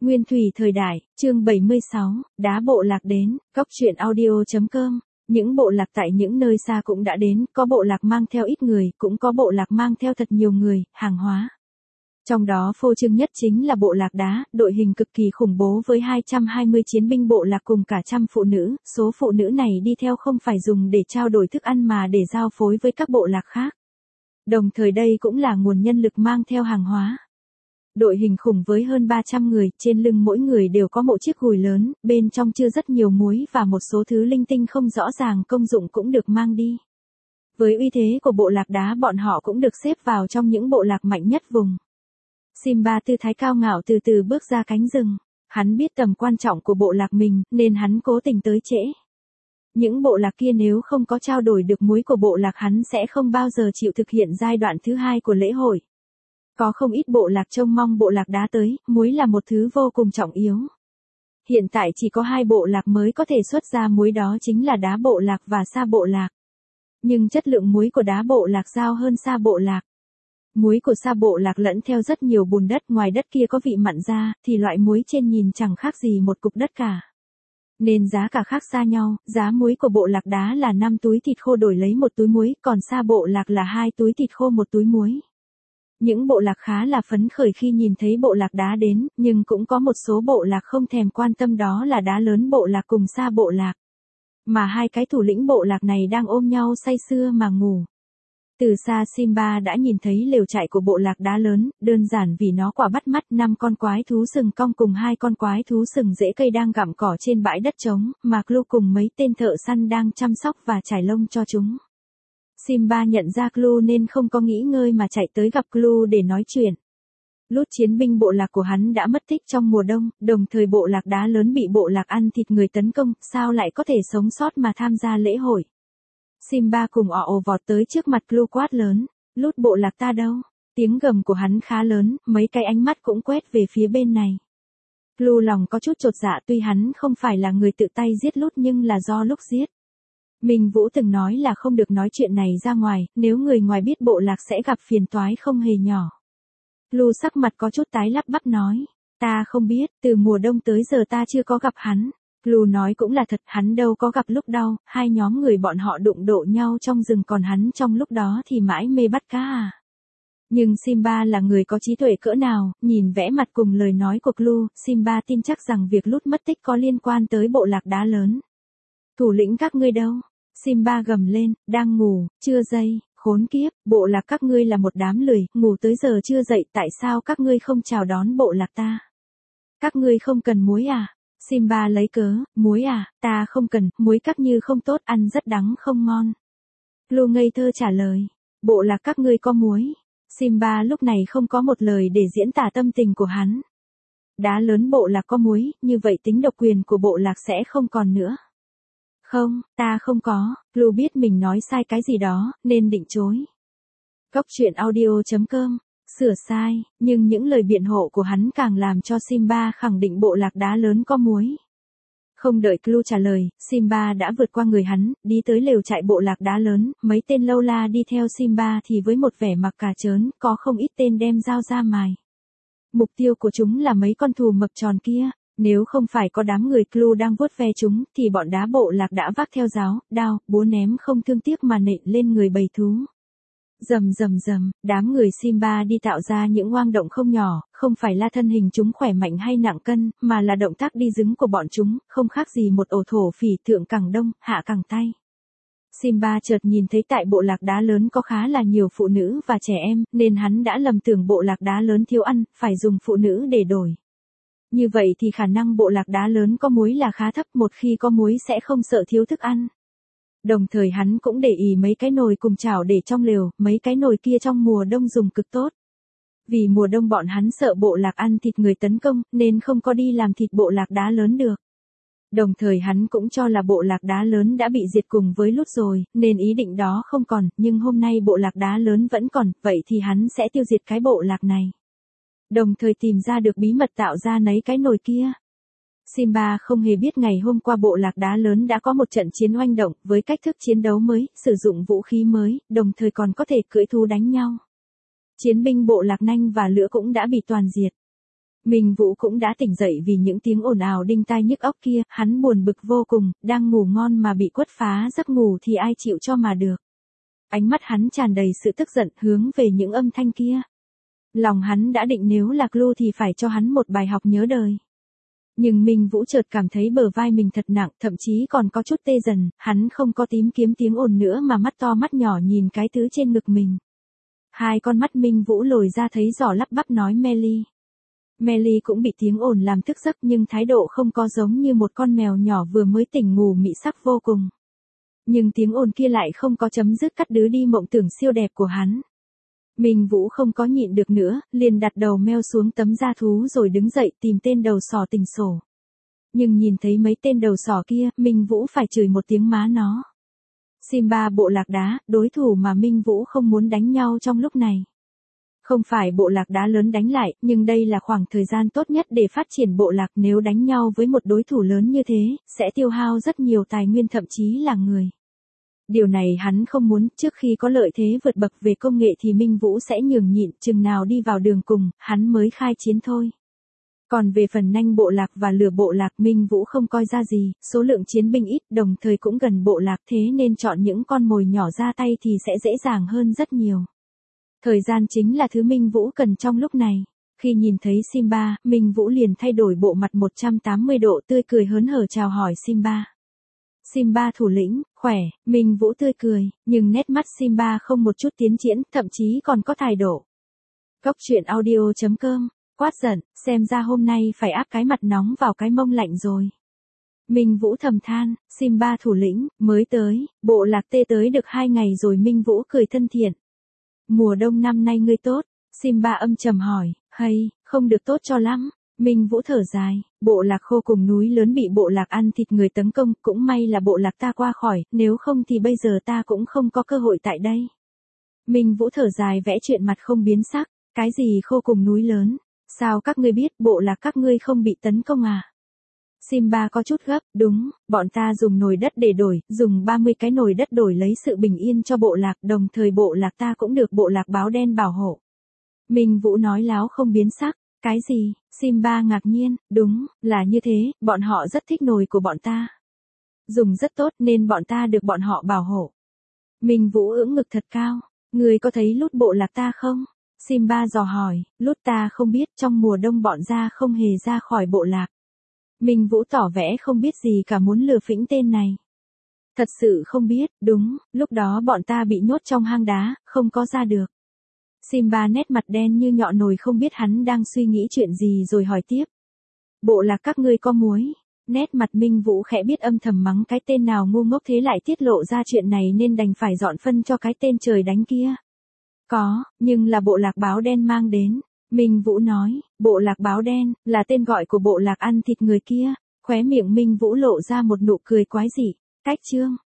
Nguyên thủy thời đại, chương 76, đá bộ lạc đến, góc truyện audio.com. Những bộ lạc tại những nơi xa cũng đã đến, có bộ lạc mang theo ít người, cũng có bộ lạc mang theo thật nhiều người, hàng hóa. Trong đó phô trương nhất chính là bộ lạc đá, đội hình cực kỳ khủng bố với 220 chiến binh bộ lạc cùng cả trăm phụ nữ, số phụ nữ này đi theo không phải dùng để trao đổi thức ăn mà để giao phối với các bộ lạc khác. Đồng thời đây cũng là nguồn nhân lực mang theo hàng hóa. Đội hình khủng với hơn 300 người, trên lưng mỗi người đều có một chiếc gùi lớn, bên trong chứa rất nhiều muối và một số thứ linh tinh không rõ ràng công dụng cũng được mang đi. Với uy thế của bộ lạc đá bọn họ cũng được xếp vào trong những bộ lạc mạnh nhất vùng. Simba tư thái cao ngạo từ từ bước ra cánh rừng. Hắn biết tầm quan trọng của bộ lạc mình, nên hắn cố tình tới trễ. Những bộ lạc kia nếu không có trao đổi được muối của bộ lạc hắn sẽ không bao giờ chịu thực hiện giai đoạn thứ hai của lễ hội. Có không ít bộ lạc trông mong bộ lạc đá tới, muối là một thứ vô cùng trọng yếu. Hiện tại chỉ có 2 bộ lạc mới có thể xuất ra muối, đó chính là đá bộ lạc và sa bộ lạc. Nhưng chất lượng muối của đá bộ lạc cao hơn sa bộ lạc. Muối của sa bộ lạc lẫn theo rất nhiều bùn đất, ngoài đất kia có vị mặn ra, thì loại muối trên nhìn chẳng khác gì một cục đất cả. Nên giá cả khác xa nhau, giá muối của bộ lạc đá là 5 túi thịt khô đổi lấy 1 túi muối, còn sa bộ lạc là 2 túi thịt khô 1 túi muối. Những bộ lạc khá là phấn khởi khi nhìn thấy bộ lạc đá đến, nhưng cũng có một số bộ lạc không thèm quan tâm, đó là đá lớn bộ lạc cùng sa bộ lạc. Mà 2 cái thủ lĩnh bộ lạc này đang ôm nhau say sưa mà ngủ. Từ xa Simba đã nhìn thấy lều trại của bộ lạc đá lớn, đơn giản vì nó quả bắt mắt. 5 con quái thú sừng cong cùng 2 con quái thú sừng rễ cây đang gặm cỏ trên bãi đất trống, mà Clu cùng mấy tên thợ săn đang chăm sóc và trải lông cho chúng. Simba nhận ra Clu nên không có nghỉ ngơi mà chạy tới gặp Clu để nói chuyện. Lút chiến binh bộ lạc của hắn đã mất tích trong mùa đông, đồng thời bộ lạc đá lớn bị bộ lạc ăn thịt người tấn công, sao lại có thể sống sót mà tham gia lễ hội. Simba cùng ồ vọt tới trước mặt Clu quát lớn, Lút bộ lạc ta đâu? Tiếng gầm của hắn khá lớn, mấy cái ánh mắt cũng quét về phía bên này. Clu lòng có chút chột dạ, tuy hắn không phải là người tự tay giết Lút nhưng là do lúc giết. Minh Vũ từng nói là không được nói chuyện này ra ngoài, nếu người ngoài biết bộ lạc sẽ gặp phiền toái không hề nhỏ. Clu sắc mặt có chút tái, lắp bắp nói, ta không biết, từ mùa đông tới giờ ta chưa có gặp hắn. Clu nói cũng là thật, hắn đâu có gặp lúc đau, 2 nhóm người bọn họ đụng độ nhau trong rừng, còn hắn trong lúc đó thì mãi mê bắt cá à. Nhưng Simba là người có trí tuệ cỡ nào, nhìn vẻ mặt cùng lời nói của Clu, Simba tin chắc rằng việc Lút mất tích có liên quan tới bộ lạc đá lớn. Thủ lĩnh các ngươi đâu? Simba gầm lên, đang ngủ, chưa dậy, khốn kiếp, bộ lạc các ngươi là một đám lười, ngủ tới giờ chưa dậy, tại sao các ngươi không chào đón bộ lạc ta? Các ngươi không cần muối à? Simba lấy cớ, muối à, ta không cần, muối các như không tốt, ăn rất đắng không ngon. Clu ngây thơ trả lời, bộ lạc các ngươi có muối. Simba lúc này không có một lời để diễn tả tâm tình của hắn. Đá lớn bộ lạc có muối, như vậy tính độc quyền của bộ lạc sẽ không còn nữa. Không, ta không có. Clu biết mình nói sai cái gì đó, nên định chối. Góc truyện audio.com. Sửa sai, nhưng những lời biện hộ của hắn càng làm cho Simba khẳng định bộ lạc đá lớn có muối. Không đợi Clu trả lời, Simba đã vượt qua người hắn, đi tới lều trại bộ lạc đá lớn. Mấy tên lâu la đi theo Simba thì với một vẻ mặt cà trớn, có không ít tên đem dao ra mài. Mục tiêu của chúng là mấy con thù mập tròn kia. Nếu không phải có đám người Clu đang vuốt ve chúng, thì bọn đá bộ lạc đã vác theo giáo, đao, búa ném không thương tiếc mà nện lên người bầy thú. Rầm rầm rầm, đám người Simba đi tạo ra những hoang động không nhỏ, không phải là thân hình chúng khỏe mạnh hay nặng cân, mà là động tác đi đứng của bọn chúng, không khác gì một ổ thổ phỉ, thượng cẳng đông, hạ cẳng tây. Simba chợt nhìn thấy tại bộ lạc đá lớn có khá là nhiều phụ nữ và trẻ em, nên hắn đã lầm tưởng bộ lạc đá lớn thiếu ăn, phải dùng phụ nữ để đổi. Như vậy thì khả năng bộ lạc đá lớn có muối là khá thấp, một khi có muối sẽ không sợ thiếu thức ăn. Đồng thời hắn cũng để ý mấy cái nồi cùng chảo để trong lều, mấy cái nồi kia trong mùa đông dùng cực tốt. Vì mùa đông bọn hắn sợ bộ lạc ăn thịt người tấn công, nên không có đi làm thịt bộ lạc đá lớn được. Đồng thời hắn cũng cho là bộ lạc đá lớn đã bị diệt cùng với Lút rồi, nên ý định đó không còn, nhưng hôm nay bộ lạc đá lớn vẫn còn, vậy thì hắn sẽ tiêu diệt cái bộ lạc này. Đồng thời tìm ra được bí mật tạo ra nấy cái nồi kia. Simba không hề biết ngày hôm qua bộ lạc đá lớn đã có một trận chiến oanh động, với cách thức chiến đấu mới, sử dụng vũ khí mới, đồng thời còn có thể cưỡi thú đánh nhau. Chiến binh bộ lạc nanh và lửa cũng đã bị toàn diệt. Minh Vũ cũng đã tỉnh dậy vì những tiếng ồn ào đinh tai nhức óc kia, hắn buồn bực vô cùng, đang ngủ ngon mà bị quất phá giấc ngủ thì ai chịu cho mà được. Ánh mắt hắn tràn đầy sự tức giận hướng về những âm thanh kia. Lòng hắn đã định nếu Lạc Lưu thì phải cho hắn một bài học nhớ đời. Nhưng Minh Vũ chợt cảm thấy bờ vai mình thật nặng, thậm chí còn có chút tê dần, hắn không có tìm kiếm tiếng ồn nữa mà mắt to mắt nhỏ nhìn cái thứ trên ngực mình. Hai con mắt Minh Vũ lồi ra thấy giỏ lắp bắp nói Melly. Melly cũng bị tiếng ồn làm thức giấc nhưng thái độ không có giống như một con mèo nhỏ vừa mới tỉnh ngủ mị sắc vô cùng. Nhưng tiếng ồn kia lại không có chấm dứt cắt đứt đi mộng tưởng siêu đẹp của hắn. Minh Vũ không có nhịn được nữa, liền đặt đầu meo xuống tấm da thú rồi đứng dậy tìm tên đầu sỏ tình sổ. Nhưng nhìn thấy mấy tên đầu sỏ kia, Minh Vũ phải chửi một tiếng má nó. Simba bộ lạc đá, đối thủ mà Minh Vũ không muốn đánh nhau trong lúc này. Không phải bộ lạc đá lớn đánh lại, nhưng đây là khoảng thời gian tốt nhất để phát triển bộ lạc, nếu đánh nhau với một đối thủ lớn như thế, sẽ tiêu hao rất nhiều tài nguyên thậm chí là người. Điều này hắn không muốn, trước khi có lợi thế vượt bậc về công nghệ thì Minh Vũ sẽ nhường nhịn, chừng nào đi vào đường cùng, hắn mới khai chiến thôi. Còn về phần nanh bộ lạc và lửa bộ lạc, Minh Vũ không coi ra gì, số lượng chiến binh ít, đồng thời cũng gần bộ lạc, thế nên chọn những con mồi nhỏ ra tay thì sẽ dễ dàng hơn rất nhiều. Thời gian chính là thứ Minh Vũ cần trong lúc này. Khi nhìn thấy Simba, Minh Vũ liền thay đổi bộ mặt 180 độ, tươi cười hớn hở chào hỏi Simba. Simba thủ lĩnh, khỏe, Minh Vũ tươi cười, nhưng nét mắt Simba không một chút tiến triển, thậm chí còn có thái độ. Góc truyện audio.com, quát giận, xem ra hôm nay phải áp cái mặt nóng vào cái mông lạnh rồi. Minh Vũ thầm than, Simba thủ lĩnh, mới tới, bộ lạc tê tới được 2 ngày rồi. Minh Vũ cười thân thiện. Mùa đông năm nay ngươi tốt, Simba âm trầm hỏi, hay, không được tốt cho lắm. Minh Vũ thở dài, bộ lạc khô cùng núi lớn bị bộ lạc ăn thịt người tấn công, cũng may là bộ lạc ta qua khỏi, nếu không thì bây giờ ta cũng không có cơ hội tại đây. Minh Vũ thở dài vẽ chuyện mặt không biến sắc, cái gì khô cùng núi lớn, sao các ngươi biết bộ lạc các ngươi không bị tấn công à? Simba có chút gấp, đúng, bọn ta dùng nồi đất để đổi, dùng 30 cái nồi đất đổi lấy sự bình yên cho bộ lạc, đồng thời bộ lạc ta cũng được bộ lạc báo đen bảo hộ. Minh Vũ nói láo không biến sắc, cái gì? Simba ngạc nhiên, đúng, là như thế, bọn họ rất thích nồi của bọn ta. Dùng rất tốt nên bọn ta được bọn họ bảo hộ. Minh Vũ ưỡn ngực thật cao, người có thấy lút bộ lạc ta không? Simba dò hỏi, lút ta không biết, trong mùa đông bọn ra không hề ra khỏi bộ lạc. Minh Vũ tỏ vẻ không biết gì cả, muốn lừa phỉnh tên này. Thật sự không biết, đúng, lúc đó bọn ta bị nhốt trong hang đá, không có ra được. Simba nét mặt đen như nhọ nồi, không biết hắn đang suy nghĩ chuyện gì rồi hỏi tiếp. Bộ lạc các ngươi có muối. Nét mặt Minh Vũ khẽ biết, âm thầm mắng cái tên nào ngu ngốc thế lại tiết lộ ra chuyện này nên đành phải dọn phân cho cái tên trời đánh kia. Có, nhưng là bộ lạc báo đen mang đến. Minh Vũ nói, bộ lạc báo đen, là tên gọi của bộ lạc ăn thịt người kia. Khóe miệng Minh Vũ lộ ra một nụ cười quái dị. Cách chương.